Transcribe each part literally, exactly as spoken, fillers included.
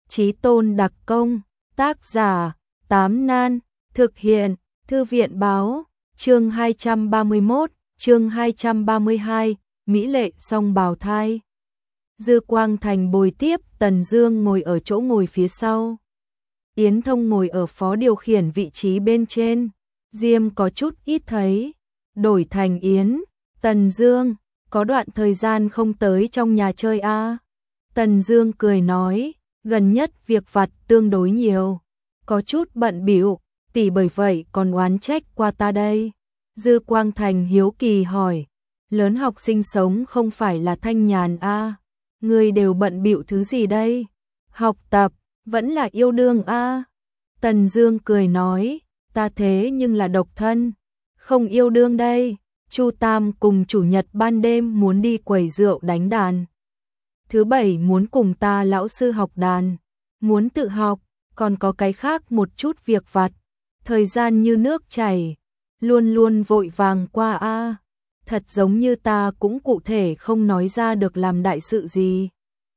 Chí tôn đặc công, tác giả, Tám Nan, thực hiện, Thư viện báo, chương hai trăm ba mươi mốt, chương hai trăm ba mươi hai, Mỹ lệ song bào thai. Dư Quang Thành bồi tiếp, Tần Dương ngồi ở chỗ ngồi phía sau. Yến Thông ngồi ở phó điều khiển vị trí bên trên. Diêm có chút ít thấy, đổi thành Yến, Tần Dương, có đoạn thời gian không tới trong nhà chơi a. À? Tần Dương cười nói, gần nhất việc vặt tương đối nhiều, có chút bận bịu, tỷ bởi vậy còn oán trách qua ta đây. Dư Quang Thành hiếu kỳ hỏi, lớn học sinh sống không phải là thanh nhàn a, à? Người đều bận bịu thứ gì đây? Học tập, vẫn là yêu đương a. À? Tần Dương cười nói, ta thế nhưng là độc thân, không yêu đương đây. Chu Tam cùng chủ nhật ban đêm muốn đi quầy rượu đánh đàn. Thứ bảy muốn cùng ta lão sư học đàn, muốn tự học, còn có cái khác một chút việc vặt. Thời gian như nước chảy, luôn luôn vội vàng qua a. À. Thật giống như ta cũng cụ thể không nói ra được làm đại sự gì.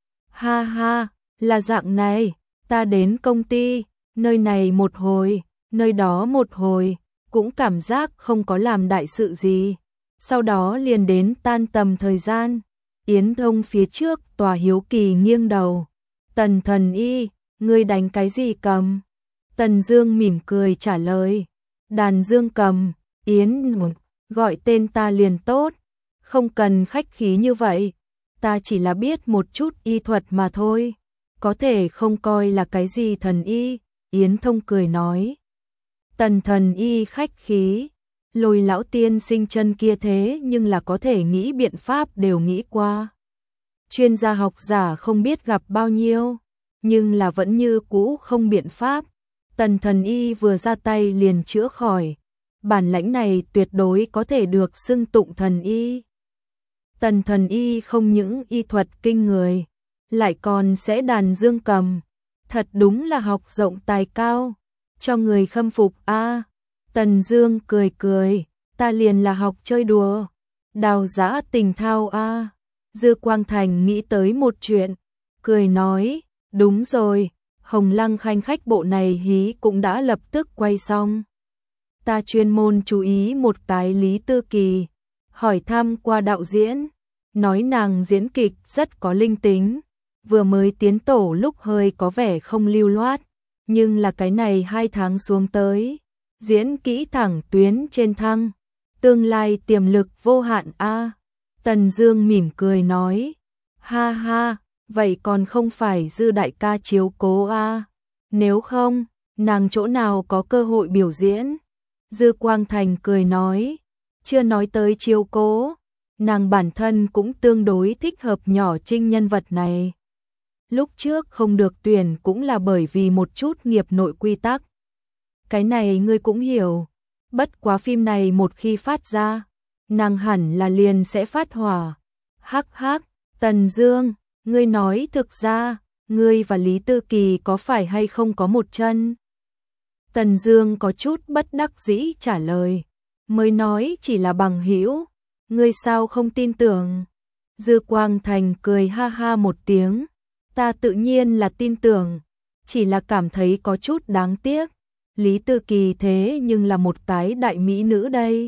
Ha ha, là dạng này, ta đến công ty, nơi này một hồi, nơi đó một hồi, cũng cảm giác không có làm đại sự gì. Sau đó liền đến tan tầm thời gian. Yến Thông phía trước tòa hiếu kỳ nghiêng đầu. Tần thần y, ngươi đánh cái gì cầm? Tần Dương mỉm cười trả lời. Đàn dương cầm, Yến, gọi tên ta liền tốt. Không cần khách khí như vậy. Ta chỉ là biết một chút y thuật mà thôi. Có thể không coi là cái gì thần y. Yến Thông cười nói. Tần thần y khách khí. Lôi lão tiên sinh chân kia thế nhưng là có thể nghĩ biện pháp đều nghĩ qua. Chuyên gia học giả không biết gặp bao nhiêu, nhưng là vẫn như cũ không biện pháp. Tần thần y vừa ra tay liền chữa khỏi. Bản lãnh này tuyệt đối có thể được xưng tụng thần y. Tần thần y không những y thuật kinh người, lại còn sẽ đàn dương cầm. Thật đúng là học rộng tài cao, cho người khâm phục a. À. Tần Dương cười cười, ta liền là học chơi đùa, đào giã tình thao a. À. Dư Quang Thành nghĩ tới một chuyện, cười nói, đúng rồi, Hồng Lăng khanh khách bộ này hí cũng đã lập tức quay xong. Ta chuyên môn chú ý một cái Lý Tư Kỳ, hỏi thăm qua đạo diễn, nói nàng diễn kịch rất có linh tính, vừa mới tiến tổ lúc hơi có vẻ không lưu loát, nhưng là cái này hai tháng xuống tới. Diễn kỹ thẳng tuyến trên thăng, tương lai tiềm lực vô hạn a. À. Tần Dương mỉm cười nói, ha ha, vậy còn không phải Dư đại ca chiếu cố a. À. Nếu không, nàng chỗ nào có cơ hội biểu diễn? Dư Quang Thành cười nói, chưa nói tới chiếu cố, nàng bản thân cũng tương đối thích hợp nhỏ Trinh nhân vật này. Lúc trước không được tuyển cũng là bởi vì một chút nghiệp nội quy tắc. Cái này ngươi cũng hiểu, bất quá phim này một khi phát ra, nàng hẳn là liền sẽ phát hỏa. Hắc hắc, Tần Dương, ngươi nói thực ra, ngươi và Lý Tư Kỳ có phải hay không có một chân? Tần Dương có chút bất đắc dĩ trả lời, mới nói chỉ là bằng hữu, ngươi sao không tin tưởng? Dư Quang Thành cười ha ha một tiếng, ta tự nhiên là tin tưởng, chỉ là cảm thấy có chút đáng tiếc. Lý Tư Kỳ thế nhưng là một cái đại mỹ nữ đây.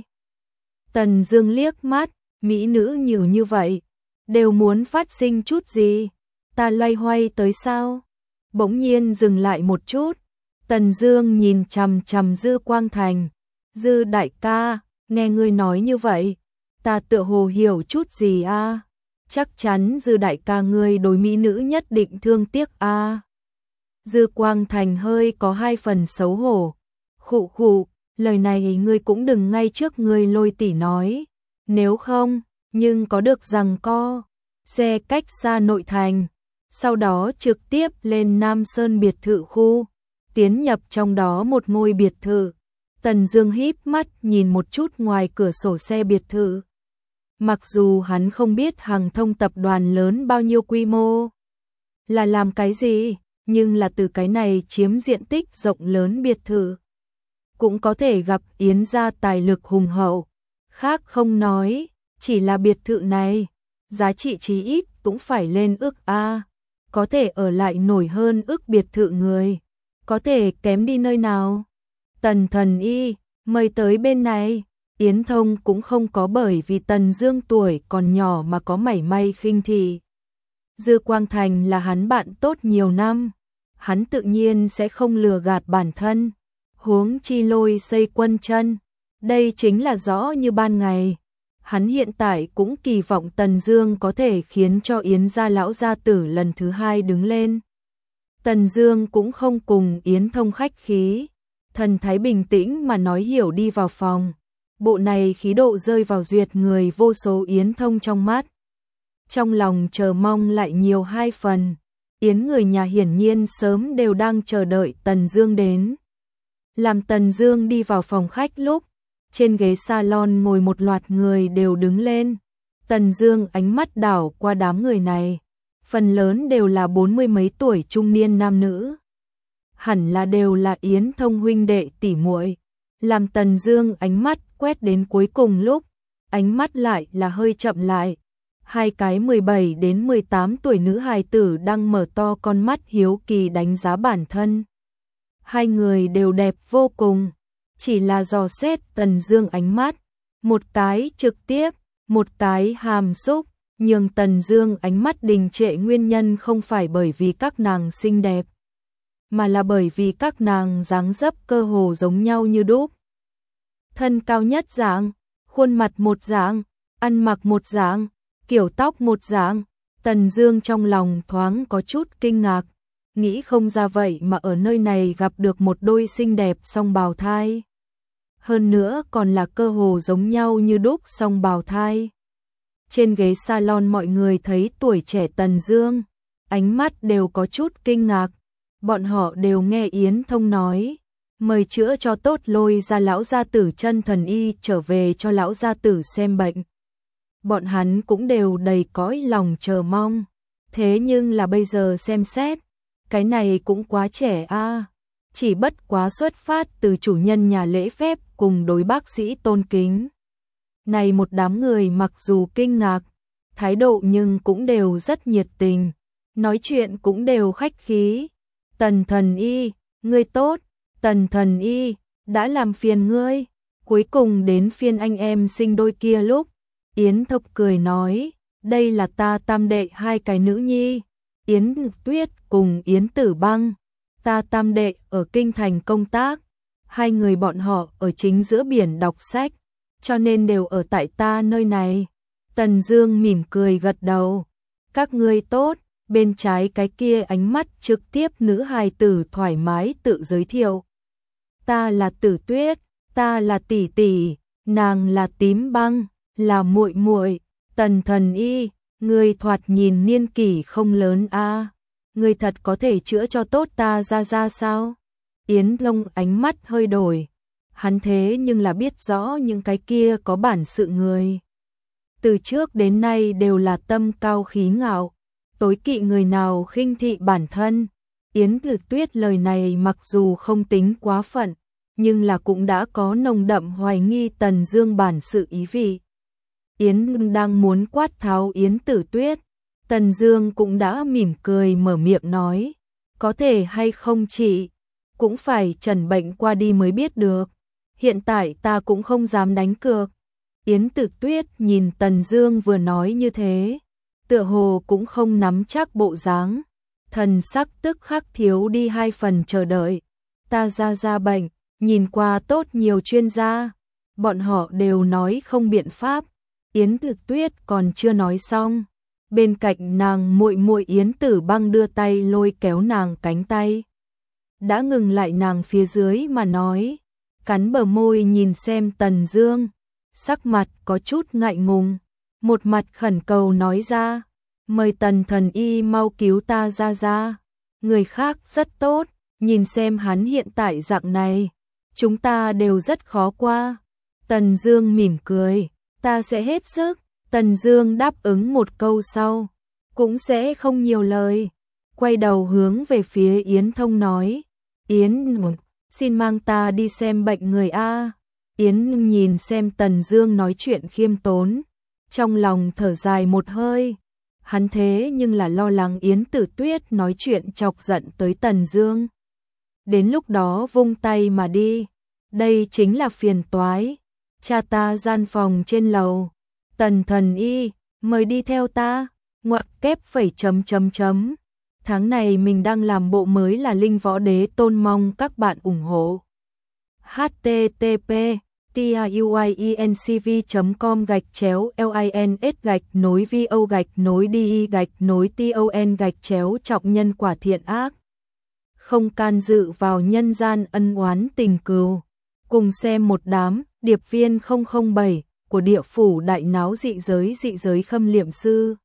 Tần Dương liếc mắt, mỹ nữ nhiều như vậy, đều muốn phát sinh chút gì? Ta loay hoay tới sao? Bỗng nhiên dừng lại một chút, Tần Dương nhìn chằm chằm Dư Quang Thành. Dư đại ca, nghe ngươi nói như vậy, ta tựa hồ hiểu chút gì a. À? Chắc chắn Dư đại ca ngươi đối mỹ nữ nhất định thương tiếc a. À? Dư Quang Thành hơi có hai phần xấu hổ. Khụ khụ, lời này ngươi cũng đừng ngay trước ngươi Lôi tỷ nói. Nếu không, nhưng có được rằng co. Xe cách xa nội thành. Sau đó trực tiếp lên Nam Sơn biệt thự khu. Tiến nhập trong đó một ngôi biệt thự. Tần Dương híp mắt nhìn một chút ngoài cửa sổ xe biệt thự. Mặc dù hắn không biết Hằng Thông tập đoàn lớn bao nhiêu quy mô. Là làm cái gì? Nhưng là từ cái này chiếm diện tích rộng lớn biệt thự, cũng có thể gặp Yến gia tài lực hùng hậu. Khác không nói, chỉ là biệt thự này, giá trị chí ít cũng phải lên ước a. có thể ở lại nổi hơn ức biệt thự người, có thể kém đi nơi nào. Tần Thần Y, mời tới bên này. Yến Thông cũng không có bởi vì Tần Dương tuổi còn nhỏ mà có mảy may khinh thị. Dư Quang Thành là hắn bạn tốt nhiều năm, hắn tự nhiên sẽ không lừa gạt bản thân. Huống chi Lôi xây quân chân, đây chính là rõ như ban ngày. Hắn hiện tại cũng kỳ vọng Tần Dương có thể khiến cho Yến gia lão gia tử lần thứ hai đứng lên. Tần Dương cũng không cùng Yến Thông khách khí, thần thái bình tĩnh mà nói hiểu đi vào phòng. Bộ này khí độ rơi vào duyệt người vô số Yến Thông trong mắt. Trong lòng chờ mong lại nhiều hai phần. Yến người nhà hiển nhiên sớm đều đang chờ đợi Tần Dương đến. Làm Tần Dương đi vào phòng khách lúc, trên ghế salon ngồi một loạt người đều đứng lên. Tần Dương ánh mắt đảo qua đám người này, phần lớn đều là bốn mươi mấy tuổi trung niên nam nữ. Hẳn là đều là Yến Thông huynh đệ tỷ muội. Làm Tần Dương ánh mắt quét đến cuối cùng lúc, ánh mắt lại là hơi chậm lại. Hai cái mười bảy đến mười tám tuổi nữ hài tử đang mở to con mắt hiếu kỳ đánh giá bản thân. Hai người đều đẹp vô cùng, chỉ là dò xét Tần Dương ánh mắt, một cái trực tiếp, một cái hàm xúc, nhưng Tần Dương ánh mắt đình trệ nguyên nhân không phải bởi vì các nàng xinh đẹp, mà là bởi vì các nàng dáng dấp cơ hồ giống nhau như đúc. Thân cao nhất dạng, khuôn mặt một dạng, ăn mặc một dạng, kiểu tóc một dạng. Tần Dương trong lòng thoáng có chút kinh ngạc, nghĩ không ra vậy mà ở nơi này gặp được một đôi xinh đẹp song bào thai. Hơn nữa còn là cơ hồ giống nhau như đúc song bào thai. Trên ghế salon mọi người thấy tuổi trẻ Tần Dương, ánh mắt đều có chút kinh ngạc. Bọn họ đều nghe Yến Thông nói, mời chữa cho tốt Lôi gia lão gia tử chân thần y trở về cho lão gia tử xem bệnh. Bọn hắn cũng đều đầy cõi lòng chờ mong. Thế nhưng là bây giờ xem xét, cái này cũng quá trẻ a, à. Chỉ bất quá xuất phát từ chủ nhân nhà lễ phép cùng đối bác sĩ tôn kính. Này một đám người mặc dù kinh ngạc, thái độ nhưng cũng đều rất nhiệt tình, nói chuyện cũng đều khách khí. Tần Thần Y, ngươi tốt. Tần Thần Y, đã làm phiền ngươi. Cuối cùng đến phiên anh em sinh đôi kia lúc, Yến Thục cười nói, đây là ta tam đệ hai cái nữ nhi, Yến Tuyết cùng Yến Tử Băng. Ta tam đệ ở kinh thành công tác, hai người bọn họ ở chính giữa biển đọc sách, cho nên đều ở tại ta nơi này. Tần Dương mỉm cười gật đầu, các ngươi tốt. Bên trái cái kia ánh mắt trực tiếp nữ hài tử thoải mái tự giới thiệu. Ta là Tử Tuyết, ta là tỷ tỷ, nàng là Tím Băng, là muội muội. Tần Thần Y, ngươi thoạt nhìn niên kỷ không lớn a, à. Ngươi thật có thể chữa cho tốt ta ra ra sao? Yến Long ánh mắt hơi đổi, hắn thế nhưng là biết rõ những cái kia có bản sự người. Từ trước đến nay đều là tâm cao khí ngạo, tối kỵ người nào khinh thị bản thân. Yến Tử Tuyết lời này mặc dù không tính quá phận, nhưng là cũng đã có nồng đậm hoài nghi Tần Dương bản sự ý vị. Yến đang muốn quát tháo Yến Tử Tuyết, Tần Dương cũng đã mỉm cười mở miệng nói, có thể hay không chị, cũng phải trần bệnh qua đi mới biết được. Hiện tại ta cũng không dám đánh cược. Yến Tử Tuyết nhìn Tần Dương vừa nói như thế, tựa hồ cũng không nắm chắc bộ dáng, thần sắc tức khắc thiếu đi hai phần chờ đợi. Ta ra ra bệnh, nhìn qua tốt nhiều chuyên gia, bọn họ đều nói không biện pháp. Yến Tử Tuyết còn chưa nói xong, bên cạnh nàng muội muội Yến Tử Băng đưa tay lôi kéo nàng cánh tay, đã ngừng lại nàng phía dưới mà nói, cắn bờ môi nhìn xem Tần Dương, sắc mặt có chút ngại ngùng, một mặt khẩn cầu nói ra, mời Tần Thần Y mau cứu ta ra ra, người khác rất tốt, nhìn xem hắn hiện tại dạng này, chúng ta đều rất khó qua. Tần Dương mỉm cười, ta sẽ hết sức. Tần Dương đáp ứng một câu sau, cũng sẽ không nhiều lời, quay đầu hướng về phía Yến Thông nói, Yến, xin mang ta đi xem bệnh người a. Yến nhìn xem Tần Dương nói chuyện khiêm tốn, trong lòng thở dài một hơi, hắn thế nhưng là lo lắng Yến Tử Tuyết nói chuyện chọc giận tới Tần Dương. Đến lúc đó vung tay mà đi, đây chính là phiền toái. Cha ta gian phòng trên lầu. Tần Thần Y, mời đi theo ta. Ngoặc kép phẩy chấm chấm chấm. Tháng này mình đang làm bộ mới là Linh Võ Đế Tôn, mong các bạn ủng hộ. h t t p tuyencv chấm com gạch chéo lins gạch nối vo gạch nối đi gạch nối ton gạch chéo trọng nhân quả thiện ác. Không can dự vào nhân gian ân oán tình cừu. Cùng xem một đám điệp viên không không bảy của địa phủ đại náo dị giới dị giới Khâm Liệm Sư.